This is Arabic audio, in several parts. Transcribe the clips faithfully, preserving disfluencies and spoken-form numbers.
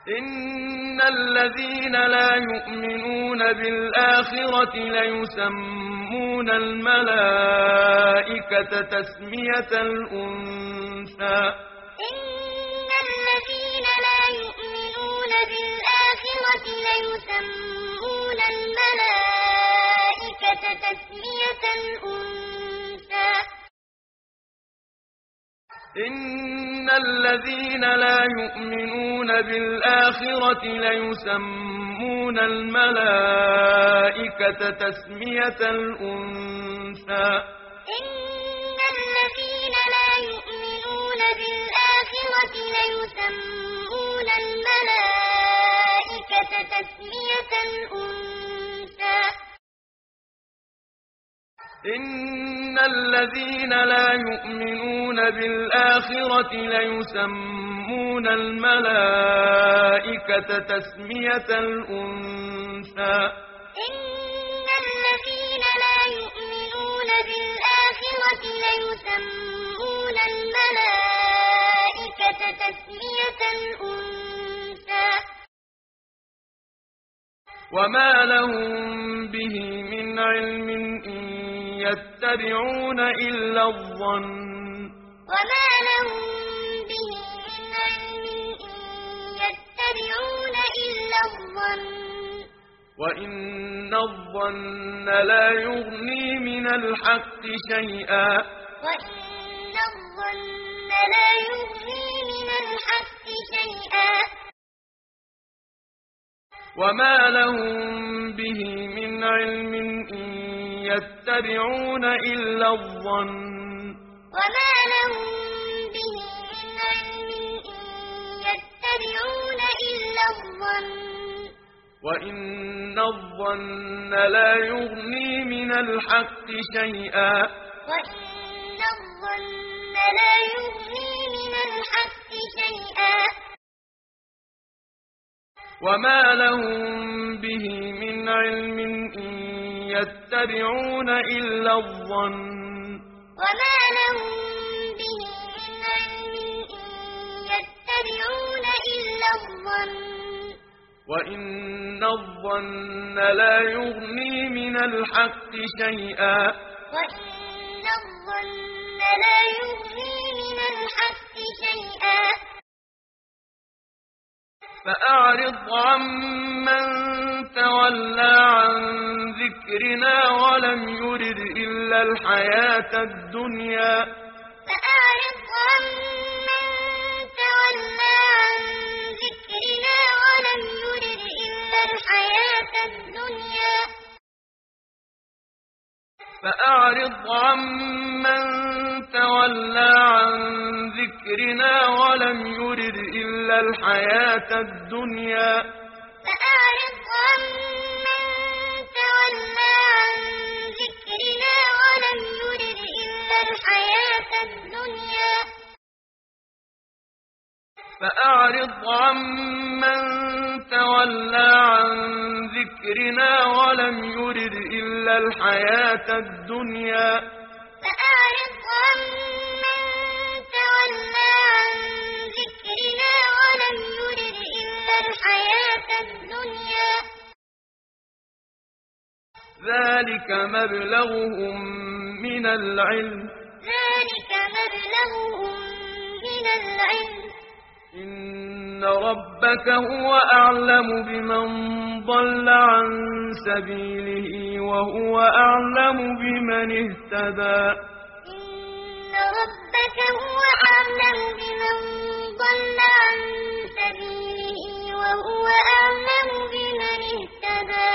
إن الذين لا يؤمنون بالآخرة ليسمون الملائكة تسمية الأنثى إن الذين لا يؤمنون بالآخرة ليسمون الملائكة تسمية الأنثى إن الذين لا يؤمنون بالآخرة ليسمون الملائكة تسمية الأنثى إن الذين لا يؤمنون بالآخرة ليسمون الملائكة تسمية الأنثى إن الذين لا يؤمنون بالآخرة ليسمون الملائكة تسمية الأنثى إن الذين لا يؤمنون بالآخرة ليسمون الملائكة تسمية الأنثى وما لهم به من علم إن يتبعون إلا الظن وما لهم به من علم إن يتبعون إلا الظن وإن الظن لا يغني من الحق شيئا وإن الظن لا يغني من الحق شيئا وما لهم به من علم إن يتبعون إلا الظن وما لهم به من علم إن يتبعون إلا الظن وإن الظن لا يغني من الحق شيئا وإن الظن لا يغني من الحق شيئا وما لهم به من علم إن يتبعون إلا الظن وما لهم به من علم إن يتبعون إلا الظن وإن الظن لا يغني من الحق شيئا وإن الظن لا يغني من الحق شيئا فأعرض عمن تولى عن ذكرنا ولم يرد إلا الحياة الدنيا فأعرض عمن تولى عن ذكرنا ولم يرد إلا الحياة الدنيا فأعرض عمن تولى عن ذكرنا ولم يرد إلا الحياة الدنيا فأعرض عمن تولى عن ذكرنا ولم يرد إلا الحياة الدنيا فأعرض عمن تولى عن ذكرنا ولم يرد إلا الحياة الدنيا فأعرض عمن تولى عن ذكرنا ولم يرد إلا الحياة الدنيا ذلك مبلغهم من العلم ذلك مبلغهم من العلم إن ربك هو أعلم بمن ضل عن سبيله وهو أعلم بمن اهتدى إن ربك هو أعلم بمن ضل عن سبيله وهو أعلم بمن اهتدى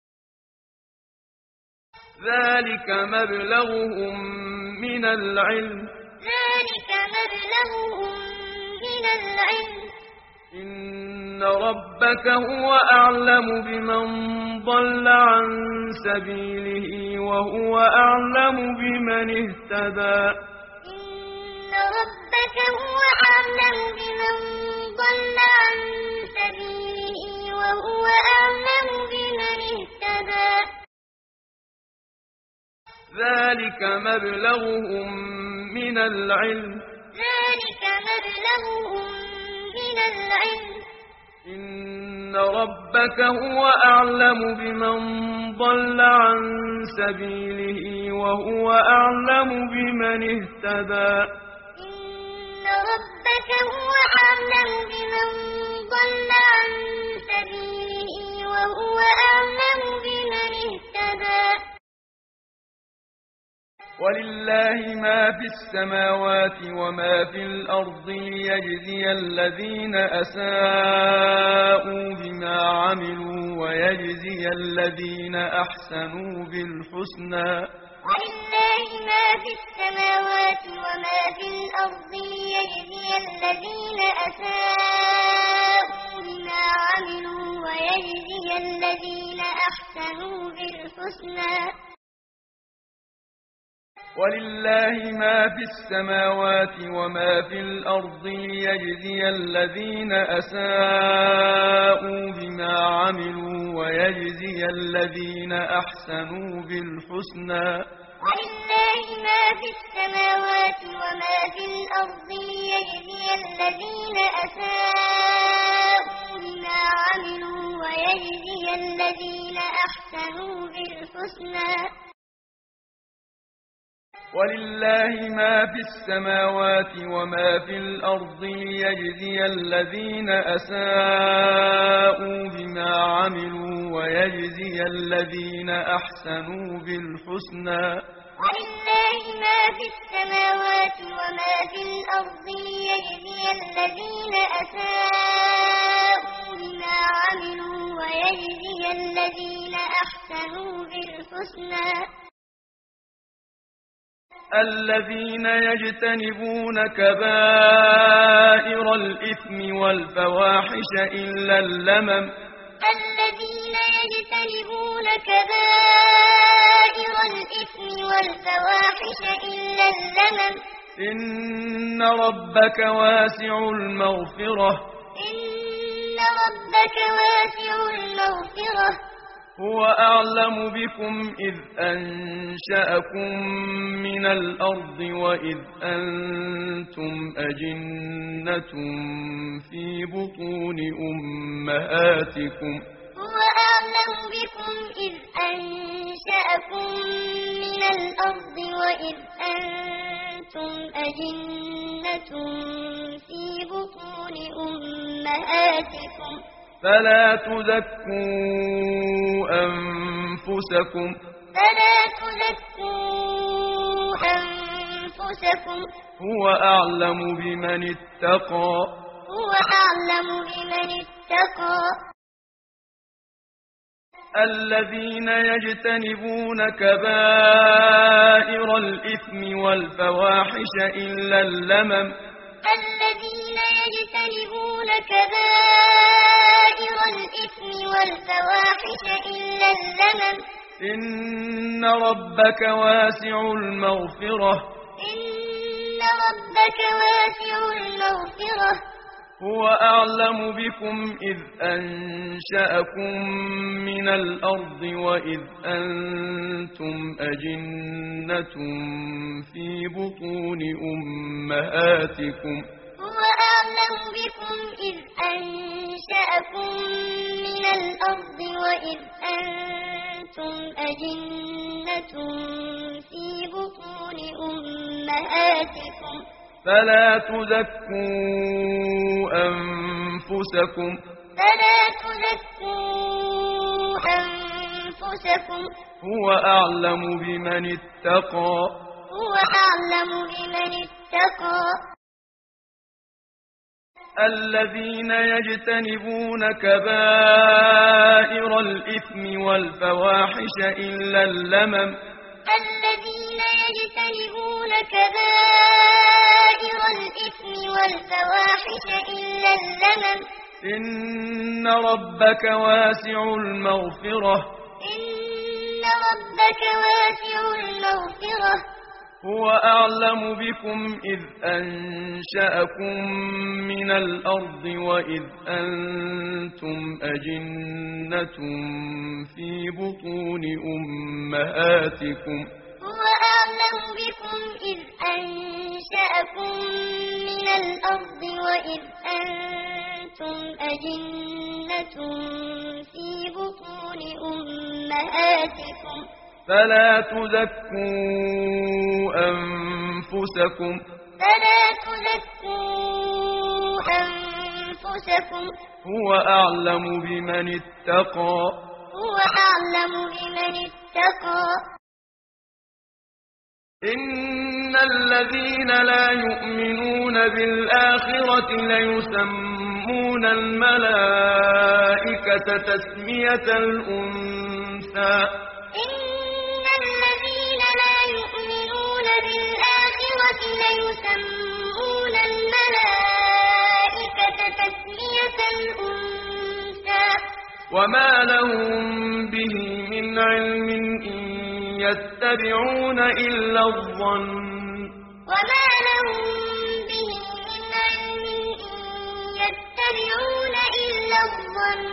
ذلك مبلغهم من العلم ذلك مبلغهم من العلم إن ربك هو أعلم بمن ضل عن سبيله وهو أعلم بمن اهتدى إن ربك هو أعلم بمن ضل عن سبيله وهو أعلم بمن اهتدى ذلك مبلغهم من العلم ذلك مبلغهم من العلم إن ربك هو أعلم بمن ضل عن سبيله وهو أعلم بمن اهتدى إن ربك هو أعلم بمن ضل عن سبيله وهو أعلم بمن اهتدى ولله ما في السماوات وما في الأرض ليجزي الذين أساءوا بما عملوا ويجزي الذين أحسنوا بالحسنى ولله ما في السماوات وما في الأرض ليجزي الذين أساءوا بما عملوا ويجزي الذين أحسنوا بالحسنى ولله ما في السماوات وما في الأرض ليجزي الذين أساءوا بما عملوا ويجزي الذين أحسنوا بالحسنى ولله ما في السماوات وما في الأرض ليجزي الذين أساءوا بما عملوا ويجزي الذين أحسنوا بالحسنى ولله ما في السماوات وما في الأرض ليجزي الذين أساءوا بما عملوا ويجزي الذين أحسنوا بالحسنى ولله ما في السماوات وما في الأرض ليجزي الذين أساءوا بما عملوا ويجزي الذين أحسنوا بالحسنى الذين يجتنبون كبائر الإثم والفواحش إلا اللمم الذين يجتنبون كبائر الإثم والفواحش إلا اللمم إن ربك واسع المغفرة إن ربك واسع المغفرة هو أعلم بكم إذ أنشأكم من الأرض وإذ أنتم أجنة في بطون أمهاتكم هو أعلم بكم إذ أنشأكم من الأرض وإذ أنتم أجنة في بطون أمهاتكم فلا تزكوا أنفسكم فلا تزكوا أنفسكم هو أعلم بمن اتقى هو أعلم بمن اتقى الذين يجتنبون كبائر الإثم والفواحش إلا اللمم الذين يجتنبون كبائر الإثم والفواحش إلا اللمم إن ربك واسع المغفرة إن ربك واسع المغفرة هو أعلم بكم إذ أنشأكم من الأرض وإذ أنتم أجنة في بطون أمهاتكم هو أعلم بكم إذ أنشأكم من الأرض وإذ أنتم أجنة في بطون أمهاتكم فلا تزكوا أنفسكم فلا تزكوا أنفسكم هو أعلم بمن اتقى هو أعلم بمن اتقى الذين يجتنبون كبائر الإثم والفواحش إلا اللمم الذين يجتنبون كبائر الإثم والفواحش إلا اللمم إن ربك واسع المغفرة إن ربك واسع المغفرة هو أعلم بكم إذ أنشأكم من الأرض وإذ أنتم أجنة في بطون أمهاتكم هو أعلم بكم إذ أنشأكم من الأرض وإذ أنتم أجنة أجنة في بطون أمهاتكم فلا تزكوا أنفسكم فلا تزكوا أنفسكم هو أعلم بمن اتقى هو أعلم بمن اتقى إن الذين لا يؤمنون بالآخرة ليسمون الملائكة تسمية الأنثى إن الذين لا يؤمنون بالآخرة ليسمون الملائكة تسمية الأنثى وما لهم به من علم إن يتبعون إلا الظن وما لهم به من علم إن يتبعون إلا الظن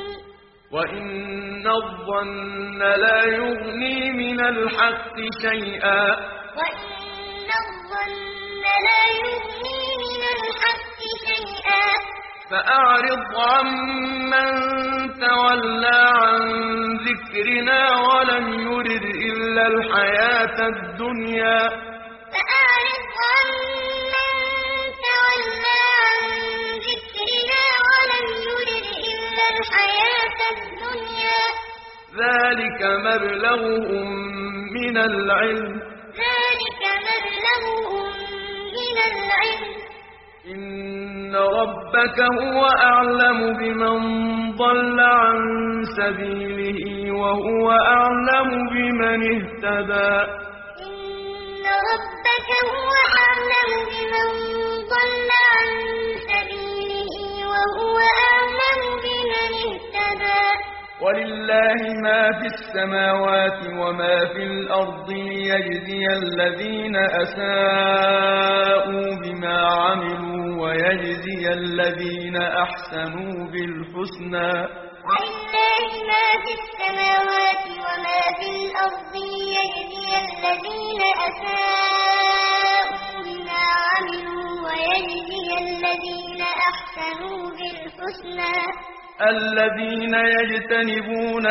وإن الظن لا يغني من الحق شيئا وإن الظن لا يغني من الحق شيئا فأعرض عمن تولى عن ذكرنا ولم يرد إلا الحياة الدنيا فأعرض عمن تولى عن ذكرنا ولم يرد إلا الحياة الدنيا ذلك مبلغهم من العلم ذلك مبلغهم من العلم إن ربك هو أعلم بمن ضل عن سبيله وهو أعلم بمن اهتدى إن ربك هو أعلم بمن ضل عن سبيله وهو أعلم بمن اهتدى ولله ما في السماوات وما في الأرض ليجزي الذين أساءوا بما عملوا ويجزي الذين أحسنوا بالحسنى ولله ما في السماوات وما في الأرض ليجزي الذين أساءوا بما عملوا ويجزي الذين أحسنوا بالحسنى الذين يجتنبون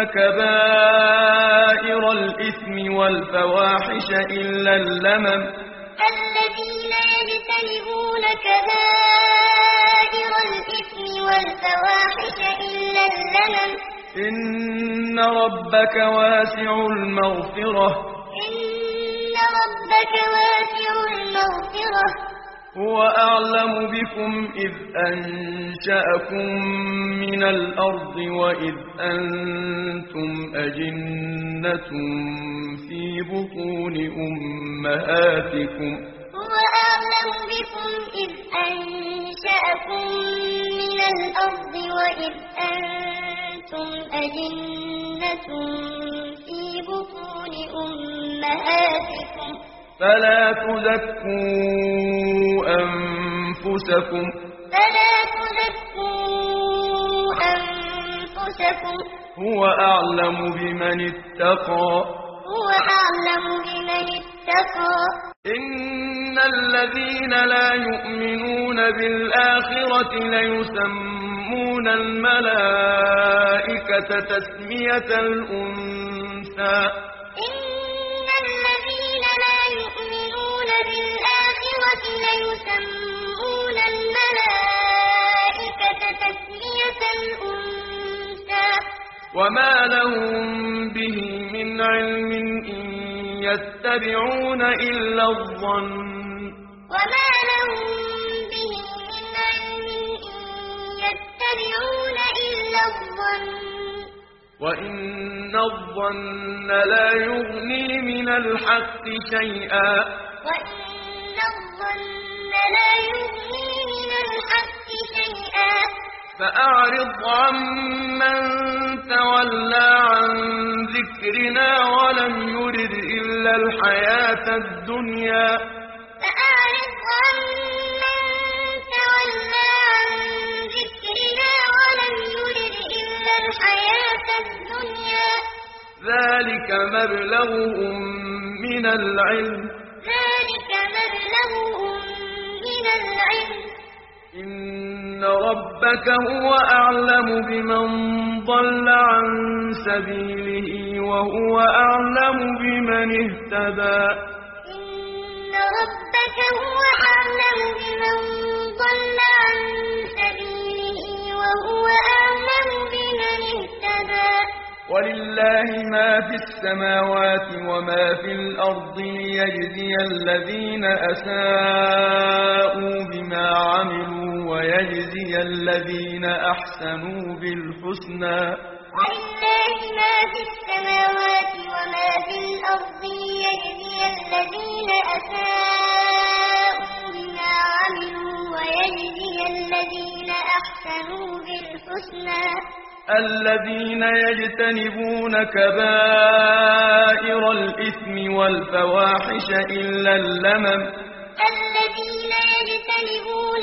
كبائر الإثم والفواحش إلا اللمم الذين يجتنبون كبائر الإثم والفواحش إلا اللمم إن ربك واسع المغفرة إن ربك واسع المغفرة هو أعلم بكم إذ أنشأكم من الأرض وإذ أنتم أجنة في بطون أمهاتكم هو أعلم بكم إذ أنشأكم من الأرض وإذ أنتم أجنة في بطون أمهاتكم فلا تزكوا أنفسكم فلا تزكوا أنفسكم هو أعلم بمن اتقى هو أعلم بمن اتقى إن الذين لا يؤمنون بالآخرة ليسمون الملائكة تسمية الأنثى إن الذين لا يؤمنون بالآخرة ليسمون الملائكة تسمية الأنثى وما لهم به من علم إن يتبعون إلا الظن وما لهم به من علم إن يتبعون إلا الظن وإن الظن لا يغني من الحق شيئا وإن الظن لا يغني من الحق شيئا فأعرض عمن تولى عن ذكرنا ولم يرد إلا الحياة الدنيا فأعرض عمن تولى عن ذكرنا ولم يرد إلا الحياة الدنيا ذلك مبلغهم من العلم ذلك مبلغهم من العلم إن ربك هو أعلم بمن ضل عن سبيله وهو أعلم بمن اهتدى إن ربك هو أعلم بمن ضل عن سبيله وهو أعلم بمن اهتدى ولله ما في السماوات وما في الأرض ليجزي الذين أساءوا بما عملوا ويجزي الذين أحسنوا بالحسنى ولله ما في السماوات وما في الأرض ليجزي الذين أساءوا بما عملوا ويجزي الذين أحسنوا بالحسنى الذين يجتنبون كبائر الإثم والفواحش إلا اللمم الذين يجتنبون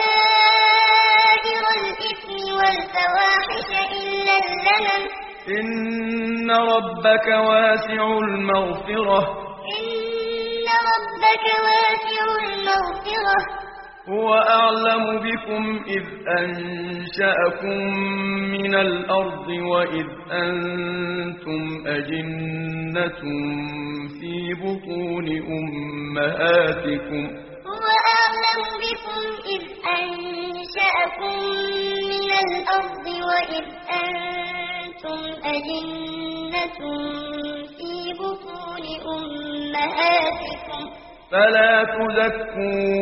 كبائر الإثم والفواحش إلا اللمم إن ربك واسع المغفرة إن ربك واسع المغفرة هو أعلم بكم إذ أنشأكم من الأرض وإذ أنتم أجنة في بطون أمهاتكم هو أعلم بكم إذ أنشأكم من الأرض وإذ أنتم أجنة في بطون أمهاتكم فلا تزكوا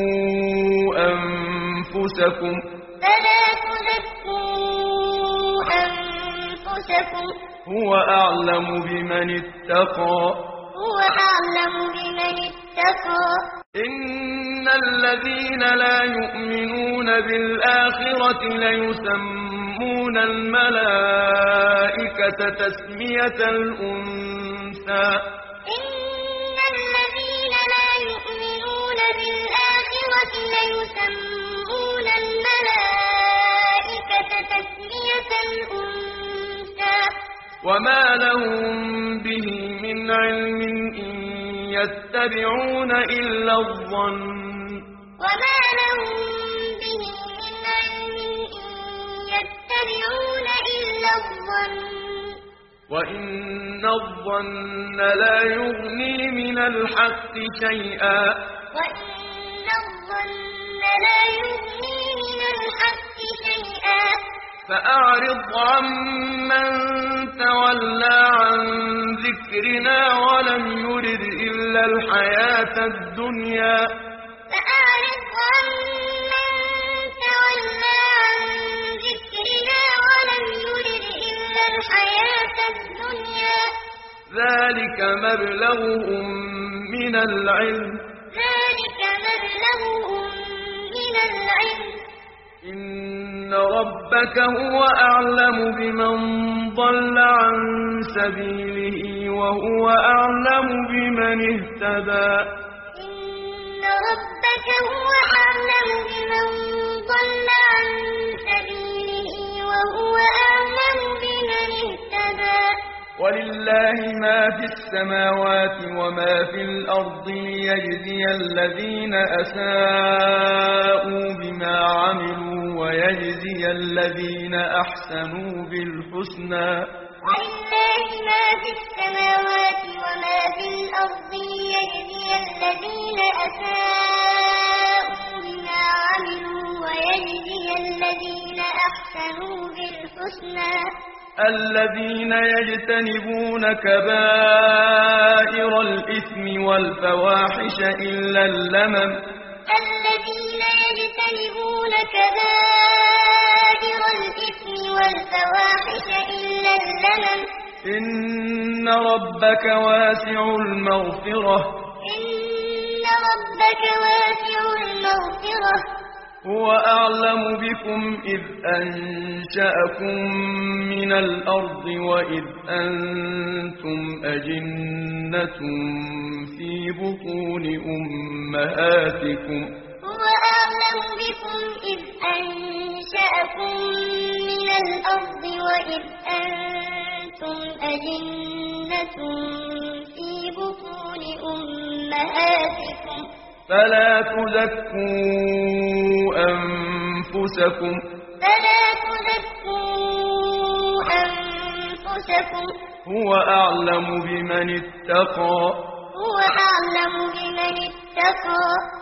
أنفسكم فلا تزكوا أنفسكم هو أعلم بمن اتقى هو أعلم بمن اتقى إن الذين لا يؤمنون بالآخرة ليسمون الملائكة تسمية الأنثى إن الذين لا يؤمنون بالآخرة ليسمون الملائكة تسمية الأنثى وما لهم به من علم إن يتبعون إلا الظن وما لهم به من علم إن يتبعون إلا الظن وإن الظن لا يغني من الحق شيئا وإن الظن لا يغني من الحق شيئا فأعرض عمن تولى عن ذكرنا ولم يرد إلا الحياة الدنيا فأعرض عمن تولى عن ذكرنا ولم يرد إلا الحياة الدنيا ذلك مبلغهم من العلم ذلك مبلغهم من العلم إن ربك هو أعلم بمن ضل عن سبيله وهو أعلم بمن اهتدى إن ربك هو أعلم بمن ضل عن سبيله وهو أعلم بمن اهتدى ولله ما في السماوات وما في الأرض ليجزي الذين أساءوا بما عملوا ويجزي الذين أحسنوا بالحسنى ولله ما في السماوات وما في الأرض ليجزي الذين أساءوا بما عملوا ويجزي الذين أحسنوا بالحسنى الذين يجتنبون كبائر الإثم والفواحش إلا اللمم الذين يجتنبون كبائر الإثم والفواحش إلا اللمم إن ربك واسع المغفرة إن ربك واسع المغفرة هو أعلم بكم إذ أنشأكم من الأرض وإذ أنتم أجنة في بطون أمهاتكم هو أعلم بكم إذ أنشأكم من الأرض وإذ أنتم أجنة في بطون أمهاتكم فلا تزكوا أنفسكم فلا تزكوا أنفسكم هو أعلم بمن اتقى هو أعلم بمن اتقى